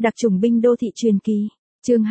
Đặc chủng binh đô thị truyền kỳ. Chương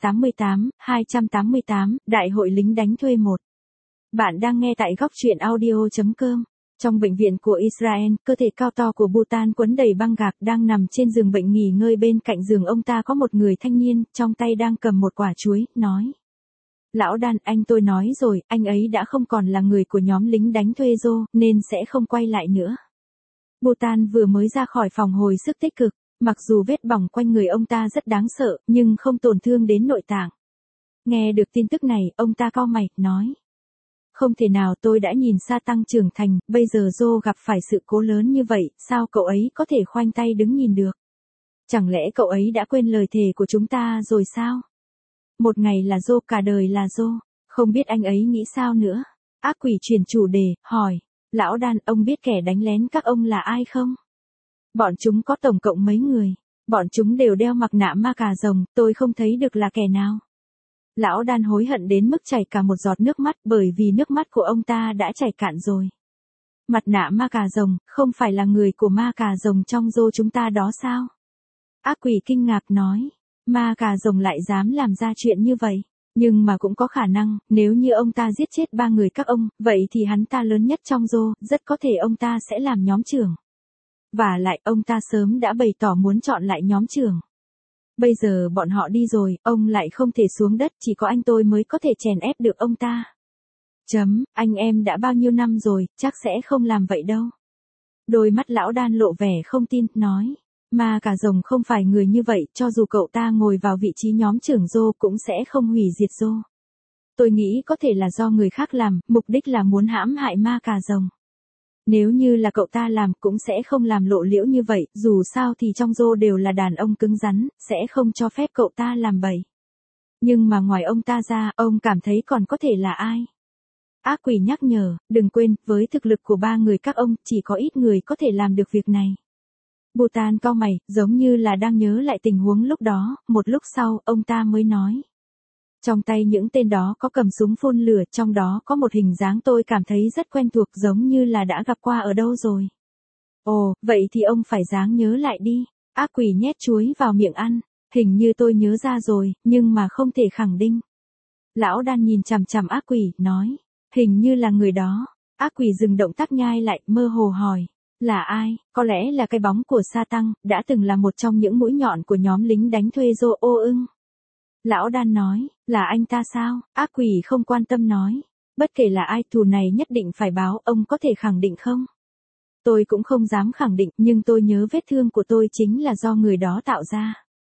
288, Đại hội lính đánh thuê 1. Bạn đang nghe tại góc truyện audio.com. Trong bệnh viện của Israel, cơ thể cao to của Bhutan quấn đầy băng gạc đang nằm trên giường bệnh nghỉ ngơi, bên cạnh giường ông ta có một người thanh niên, trong tay đang cầm một quả chuối, nói. Lão Dan, anh tôi nói rồi, anh ấy đã không còn là người của nhóm lính đánh thuê Joe, nên sẽ không quay lại nữa. Bhutan vừa mới ra khỏi phòng hồi sức tích cực. Mặc dù vết bỏng quanh người ông ta rất đáng sợ, nhưng không tổn thương đến nội tạng. Nghe được tin tức này, ông ta cau mày, nói. Không thể nào, tôi đã nhìn Sa Tăng trưởng thành, bây giờ Joe gặp phải sự cố lớn như vậy, sao cậu ấy có thể khoanh tay đứng nhìn được? Chẳng lẽ cậu ấy đã quên lời thề của chúng ta rồi sao? Một ngày là Joe, cả đời là Joe, không biết anh ấy nghĩ sao nữa? Ác quỷ chuyển chủ đề, hỏi. Lão Dan, ông biết kẻ đánh lén các ông là ai không? Bọn chúng có tổng cộng mấy người? Bọn chúng đều đeo mặt nạ ma cà rồng, tôi không thấy được là kẻ nào. Lão Dan hối hận đến mức chảy cả một giọt nước mắt, bởi vì nước mắt của ông ta đã chảy cạn rồi. Mặt nạ ma cà rồng, không phải là người của ma cà rồng trong Joe chúng ta đó sao? Ác quỷ kinh ngạc nói, ma cà rồng lại dám làm ra chuyện như vậy. Nhưng mà cũng có khả năng, nếu như ông ta giết chết 3 người các ông, vậy thì hắn ta lớn nhất trong Joe, rất có thể ông ta sẽ làm nhóm trưởng. Và lại, ông ta sớm đã bày tỏ muốn chọn lại nhóm trưởng. Bây giờ bọn họ đi rồi, ông lại không thể xuống đất, chỉ có anh tôi mới có thể chèn ép được ông ta. Anh em đã bao nhiêu năm rồi, chắc sẽ không làm vậy đâu. Đôi mắt lão Dan lộ vẻ không tin, nói. Ma cà rồng không phải người như vậy, cho dù cậu ta ngồi vào vị trí nhóm trưởng Joe cũng sẽ không hủy diệt Joe. Tôi nghĩ có thể là do người khác làm, mục đích là muốn hãm hại ma cà rồng. Nếu như là cậu ta làm cũng sẽ không làm lộ liễu như vậy, dù sao thì trong Joe đều là đàn ông cứng rắn, sẽ không cho phép cậu ta làm bậy. Nhưng mà ngoài ông ta ra, ông cảm thấy còn có thể là ai? Ác quỷ nhắc nhở, đừng quên, với thực lực của 3 người các ông, chỉ có ít người có thể làm được việc này. Bhutan cau mày, giống như là đang nhớ lại tình huống lúc đó, một lúc sau, ông ta mới nói. Trong tay những tên đó có cầm súng phun lửa, trong đó có một hình dáng tôi cảm thấy rất quen thuộc, giống như là đã gặp qua ở đâu rồi. Ồ, vậy thì ông phải ráng nhớ lại đi. Ác quỷ nhét chuối vào miệng ăn. Hình như tôi nhớ ra rồi, nhưng mà không thể khẳng định. Lão Dan nhìn chằm chằm ác quỷ, nói. Hình như là người đó. Ác quỷ dừng động tác nhai lại, mơ hồ hỏi. Là ai? Có lẽ là cái bóng của Sa Tăng, đã từng là một trong những mũi nhọn của nhóm lính đánh thuê Joe ô ưng. Lão Dan nói, là anh ta sao? Ác quỷ không quan tâm nói. Bất kể là ai, thù này nhất định phải báo, ông có thể khẳng định không? Tôi cũng không dám khẳng định, nhưng tôi nhớ vết thương của tôi chính là do người đó tạo ra.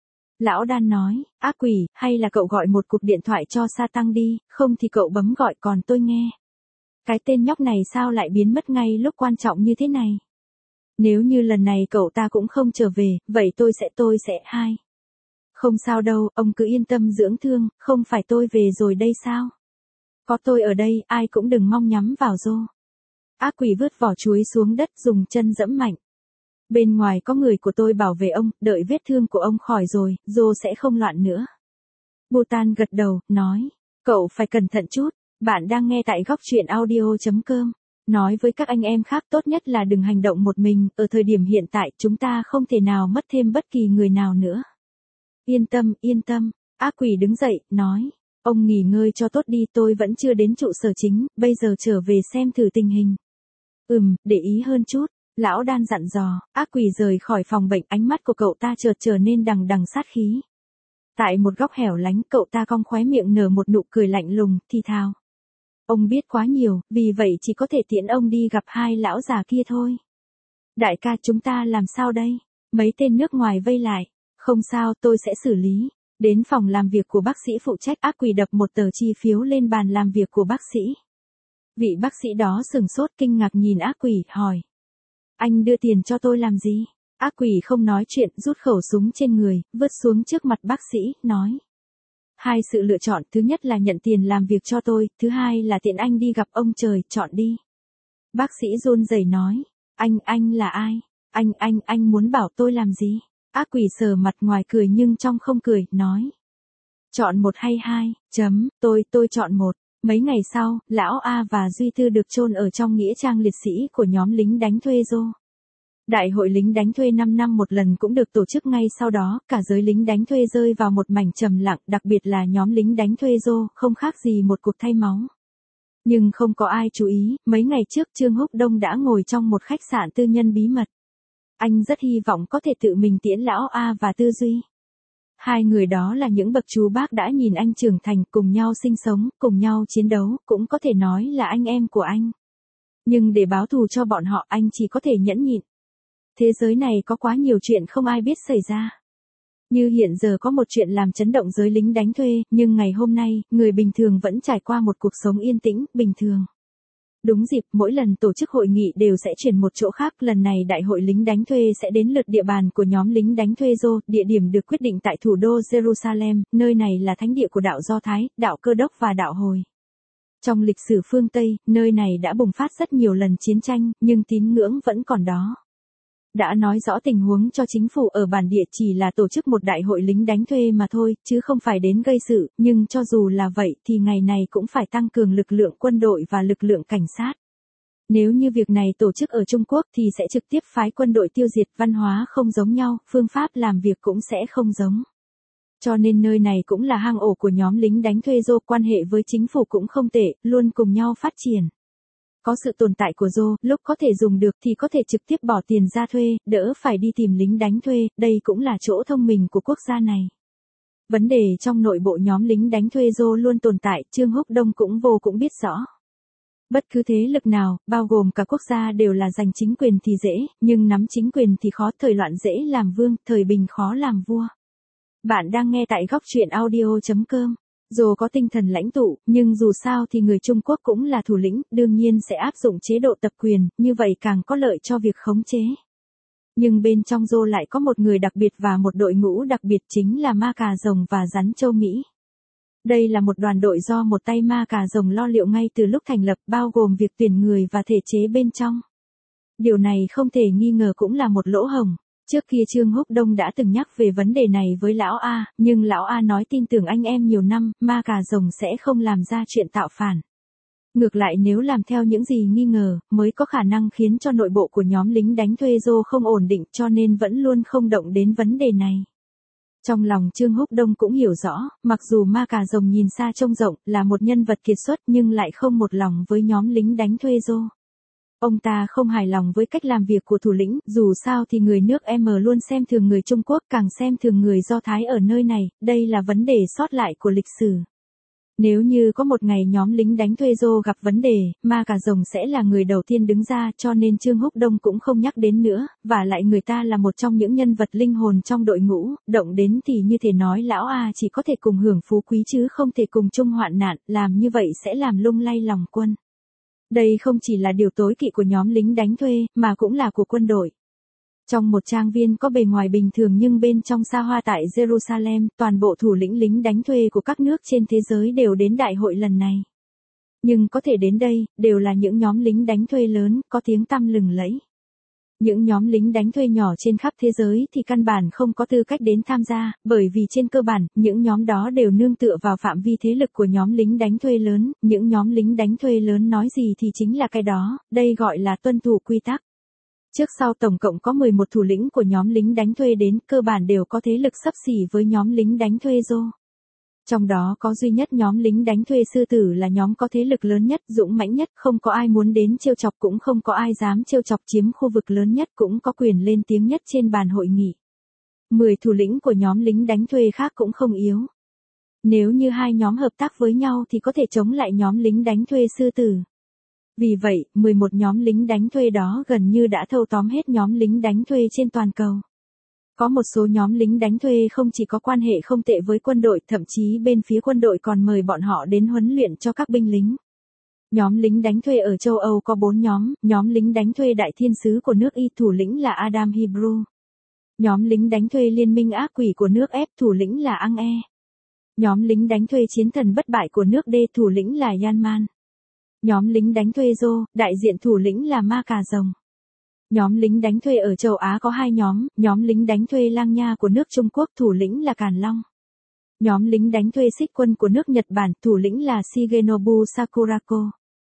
Lão Dan nói, ác quỷ, hay là cậu gọi một cuộc điện thoại cho Sa Tăng đi, không thì cậu bấm gọi còn tôi nghe. Cái tên nhóc này sao lại biến mất ngay lúc quan trọng như thế này? Nếu như lần này cậu ta cũng không trở về, vậy tôi sẽ hai. Không sao đâu, ông cứ yên tâm dưỡng thương, không phải tôi về rồi đây sao? Có tôi ở đây, ai cũng đừng mong nhắm vào Joe. Ác quỷ vứt vỏ chuối xuống đất, dùng chân dẫm mạnh. Bên ngoài có người của tôi bảo vệ ông, đợi vết thương của ông khỏi rồi, Joe sẽ không loạn nữa. Bhutan gật đầu, nói, cậu phải cẩn thận chút, bạn đang nghe tại góc truyện audio.com. Nói với các anh em khác tốt nhất là đừng hành động một mình, ở thời điểm hiện tại chúng ta không thể nào mất thêm bất kỳ người nào nữa. Yên tâm, ác quỷ đứng dậy, nói, ông nghỉ ngơi cho tốt đi, tôi vẫn chưa đến trụ sở chính, bây giờ trở về xem thử tình hình. Để ý hơn chút, lão Dan dặn dò, ác quỷ rời khỏi phòng bệnh, ánh mắt của cậu ta chợt trở nên đằng đằng sát khí. Tại một góc hẻo lánh, cậu ta cong khóe miệng nở một nụ cười lạnh lùng, thì thào. Ông biết quá nhiều, vì vậy chỉ có thể tiễn ông đi gặp 2 lão già kia thôi. Đại ca, chúng ta làm sao đây? Mấy tên nước ngoài vây lại. Không sao, tôi sẽ xử lý. Đến phòng làm việc của bác sĩ phụ trách, ác quỷ đập một tờ chi phiếu lên bàn làm việc của bác sĩ. Vị bác sĩ đó sửng sốt kinh ngạc nhìn ác quỷ, hỏi. Anh đưa tiền cho tôi làm gì? Ác quỷ không nói chuyện, rút khẩu súng trên người, vứt xuống trước mặt bác sĩ, nói. 2 sự lựa chọn, thứ nhất là nhận tiền làm việc cho tôi, thứ hai là tiện anh đi gặp ông trời, chọn đi. Bác sĩ run rẩy nói. Anh là ai? Anh muốn bảo tôi làm gì? Ác quỷ sờ mặt ngoài cười nhưng trong không cười, nói. Chọn 1 hay 2, tôi chọn 1. Mấy ngày sau, lão A và Duy Tư được chôn ở trong nghĩa trang liệt sĩ của nhóm lính đánh thuê Joe. Đại hội lính đánh thuê 5 năm một lần cũng được tổ chức ngay sau đó, cả giới lính đánh thuê rơi vào một mảnh trầm lặng, đặc biệt là nhóm lính đánh thuê Dô, không khác gì một cuộc thay máu. Nhưng không có ai chú ý, mấy ngày trước Trương Húc Đông đã ngồi trong một khách sạn tư nhân bí mật. Anh rất hy vọng có thể tự mình tiễn lão A và Tư Duy. Hai người đó là những bậc chú bác đã nhìn anh trưởng thành, cùng nhau sinh sống, cùng nhau chiến đấu, cũng có thể nói là anh em của anh. Nhưng để báo thù cho bọn họ, anh chỉ có thể nhẫn nhịn. Thế giới này có quá nhiều chuyện không ai biết xảy ra. Như hiện giờ có một chuyện làm chấn động giới lính đánh thuê, nhưng ngày hôm nay, người bình thường vẫn trải qua một cuộc sống yên tĩnh, bình thường. Đúng dịp, mỗi lần tổ chức hội nghị đều sẽ chuyển một chỗ khác, lần này đại hội lính đánh thuê sẽ đến lượt địa bàn của nhóm lính đánh thuê Dô, địa điểm được quyết định tại thủ đô Jerusalem, nơi này là thánh địa của đạo Do Thái, đạo Cơ Đốc và đạo Hồi. Trong lịch sử phương Tây, nơi này đã bùng phát rất nhiều lần chiến tranh, nhưng tín ngưỡng vẫn còn đó. Đã nói rõ tình huống cho chính phủ ở bản địa chỉ là tổ chức một đại hội lính đánh thuê mà thôi, chứ không phải đến gây sự, nhưng cho dù là vậy thì ngày này cũng phải tăng cường lực lượng quân đội và lực lượng cảnh sát. Nếu như việc này tổ chức ở Trung Quốc thì sẽ trực tiếp phái quân đội tiêu diệt, văn hóa không giống nhau, phương pháp làm việc cũng sẽ không giống. Cho nên nơi này cũng là hang ổ của nhóm lính đánh thuê Dô, quan hệ với chính phủ cũng không tệ, luôn cùng nhau phát triển. Có sự tồn tại của Dô, lúc có thể dùng được thì có thể trực tiếp bỏ tiền ra thuê, đỡ phải đi tìm lính đánh thuê, đây cũng là chỗ thông minh của quốc gia này. Vấn đề trong nội bộ nhóm lính đánh thuê Dô luôn tồn tại, Trương Húc Đông cũng biết rõ. Bất cứ thế lực nào, bao gồm cả quốc gia đều là giành chính quyền thì dễ, nhưng nắm chính quyền thì khó, thời loạn dễ làm vương, thời bình khó làm vua. Bạn đang nghe tại góc truyện audio.com. Dù có tinh thần lãnh tụ, nhưng dù sao thì người Trung Quốc cũng là thủ lĩnh, đương nhiên sẽ áp dụng chế độ tập quyền, như vậy càng có lợi cho việc khống chế. Nhưng bên trong Dô lại có một người đặc biệt và một đội ngũ đặc biệt, chính là ma cà rồng và rắn châu Mỹ. Đây là một đoàn đội do một tay ma cà rồng lo liệu ngay từ lúc thành lập, bao gồm việc tuyển người và thể chế bên trong. Điều này không thể nghi ngờ cũng là một lỗ hổng. Trước kia Trương Húc Đông đã từng nhắc về vấn đề này với lão A, nhưng lão A nói tin tưởng anh em nhiều năm, ma cà rồng sẽ không làm ra chuyện tạo phản. Ngược lại nếu làm theo những gì nghi ngờ, mới có khả năng khiến cho nội bộ của nhóm lính đánh thuê Dô không ổn định, cho nên vẫn luôn không động đến vấn đề này. Trong lòng Trương Húc Đông cũng hiểu rõ, mặc dù ma cà rồng nhìn xa trông rộng, là một nhân vật kiệt xuất nhưng lại không một lòng với nhóm lính đánh thuê Dô. Ông ta không hài lòng với cách làm việc của thủ lĩnh, dù sao thì người nước M luôn xem thường người Trung Quốc, càng xem thường người Do Thái ở nơi này, đây là vấn đề sót lại của lịch sử. Nếu như có một ngày nhóm lính đánh thuê Dô gặp vấn đề, ma cà rồng sẽ là người đầu tiên đứng ra, cho nên Trương Húc Đông cũng không nhắc đến nữa, và lại người ta là một trong những nhân vật linh hồn trong đội ngũ, động đến thì như thể nói lão A chỉ có thể cùng hưởng phú quý chứ không thể cùng chung hoạn nạn, làm như vậy sẽ làm lung lay lòng quân. Đây không chỉ là điều tối kỵ của nhóm lính đánh thuê, mà cũng là của quân đội. Trong một trang viên có bề ngoài bình thường nhưng bên trong xa hoa tại Jerusalem, toàn bộ thủ lĩnh lính đánh thuê của các nước trên thế giới đều đến đại hội lần này. Nhưng có thể đến đây, đều là những nhóm lính đánh thuê lớn, có tiếng tăm lừng lẫy. Những nhóm lính đánh thuê nhỏ trên khắp thế giới thì căn bản không có tư cách đến tham gia, bởi vì trên cơ bản, những nhóm đó đều nương tựa vào phạm vi thế lực của nhóm lính đánh thuê lớn, những nhóm lính đánh thuê lớn nói gì thì chính là cái đó, đây gọi là tuân thủ quy tắc. Trước sau tổng cộng có 11 thủ lĩnh của nhóm lính đánh thuê đến, cơ bản đều có thế lực xấp xỉ với nhóm lính đánh thuê Dô. Trong đó có duy nhất nhóm lính đánh thuê Sư Tử là nhóm có thế lực lớn nhất, dũng mãnh nhất, không có ai muốn đến trêu chọc, cũng không có ai dám trêu chọc, chiếm khu vực lớn nhất, cũng có quyền lên tiếng nhất trên bàn hội nghị. 10 thủ lĩnh của nhóm lính đánh thuê khác cũng không yếu. Nếu như hai nhóm hợp tác với nhau thì có thể chống lại nhóm lính đánh thuê Sư Tử. Vì vậy, 11 nhóm lính đánh thuê đó gần như đã thâu tóm hết nhóm lính đánh thuê trên toàn cầu. Có một số nhóm lính đánh thuê không chỉ có quan hệ không tệ với quân đội, thậm chí bên phía quân đội còn mời bọn họ đến huấn luyện cho các binh lính. Nhóm lính đánh thuê ở châu Âu có 4 nhóm lính đánh thuê Đại Thiên Sứ của nước Y, thủ lĩnh là Adam Hebrew. Nhóm lính đánh thuê Liên minh ác quỷ của nước F, thủ lĩnh là Ang-e. Nhóm lính đánh thuê Chiến thần bất bại của nước D, thủ lĩnh là Yanman. Nhóm lính đánh thuê Dô, đại diện thủ lĩnh là ma cà rồng. Nhóm lính đánh thuê ở châu Á có 2 nhóm lính đánh thuê Lang Nha của nước Trung Quốc, thủ lĩnh là Càn Long. Nhóm lính đánh thuê Xích quân của nước Nhật Bản, thủ lĩnh là Shigenobu Sakurako.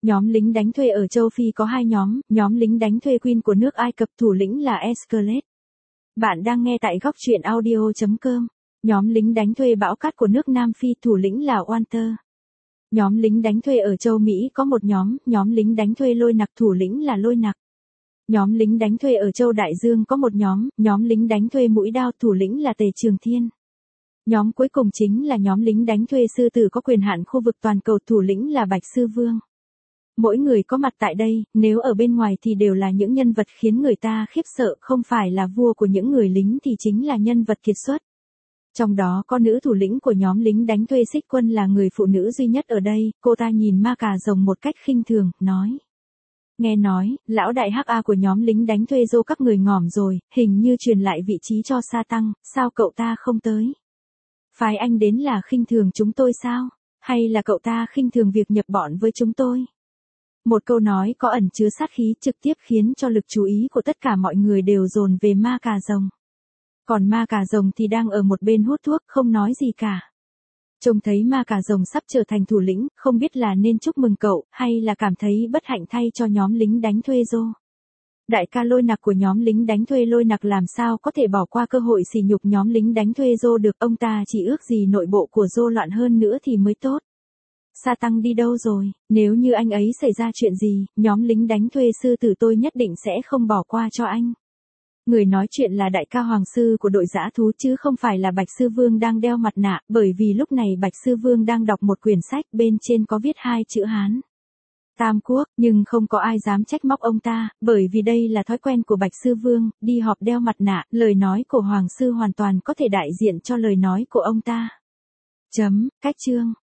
Nhóm lính đánh thuê ở châu Phi có hai nhóm lính đánh thuê Queen của nước Ai Cập thủ lĩnh là Escalade. Bạn đang nghe tại góc truyện audio.com. Nhóm lính đánh thuê Bão Cát của nước Nam Phi thủ lĩnh là Walter. Nhóm lính đánh thuê ở châu Mỹ có một nhóm lính đánh thuê Lôi Nặc thủ lĩnh là Lôi Nặc. Nhóm lính đánh thuê ở châu Đại Dương có một nhóm lính đánh thuê Mũi Đao thủ lĩnh là Tề Trường Thiên. Nhóm cuối cùng chính là nhóm lính đánh thuê Sư Tử có quyền hạn khu vực toàn cầu thủ lĩnh là Bạch Sư Vương. Mỗi người có mặt tại đây, nếu ở bên ngoài thì đều là những nhân vật khiến người ta khiếp sợ, không phải là vua của những người lính thì chính là nhân vật kiệt xuất. Trong đó có nữ thủ lĩnh của nhóm lính đánh thuê Xích Quân là người phụ nữ duy nhất ở đây, cô ta nhìn ma cà rồng một cách khinh thường, nói. Nghe nói, lão đại hắc A của nhóm lính đánh thuê Dô các người ngỏm rồi, hình như truyền lại vị trí cho Sa Tăng, sao cậu ta không tới? Phái anh đến là khinh thường chúng tôi sao? Hay là cậu ta khinh thường việc nhập bọn với chúng tôi? Một câu nói có ẩn chứa sát khí trực tiếp khiến cho lực chú ý của tất cả mọi người đều dồn về ma cà rồng. Còn ma cà rồng thì đang ở một bên hút thuốc không nói gì cả. Trông thấy ma cà rồng sắp trở thành thủ lĩnh, không biết là nên chúc mừng cậu, hay là cảm thấy bất hạnh thay cho nhóm lính đánh thuê Dô. Đại ca Lôi Nặc của nhóm lính đánh thuê Lôi Nặc làm sao có thể bỏ qua cơ hội sỉ nhục nhóm lính đánh thuê Dô được, ông ta chỉ ước gì nội bộ của Dô loạn hơn nữa thì mới tốt. Sa Tăng đi đâu rồi, nếu như anh ấy xảy ra chuyện gì, nhóm lính đánh thuê Sư Tử tôi nhất định sẽ không bỏ qua cho anh. Người nói chuyện là đại ca Hoàng Sư của đội dã thú chứ không phải là Bạch Sư Vương đang đeo mặt nạ, bởi vì lúc này Bạch Sư Vương đang đọc một quyển sách bên trên có viết hai chữ Hán. Tam Quốc, nhưng không có ai dám trách móc ông ta, bởi vì đây là thói quen của Bạch Sư Vương, đi họp đeo mặt nạ, lời nói của Hoàng Sư hoàn toàn có thể đại diện cho lời nói của ông ta. Cách chương.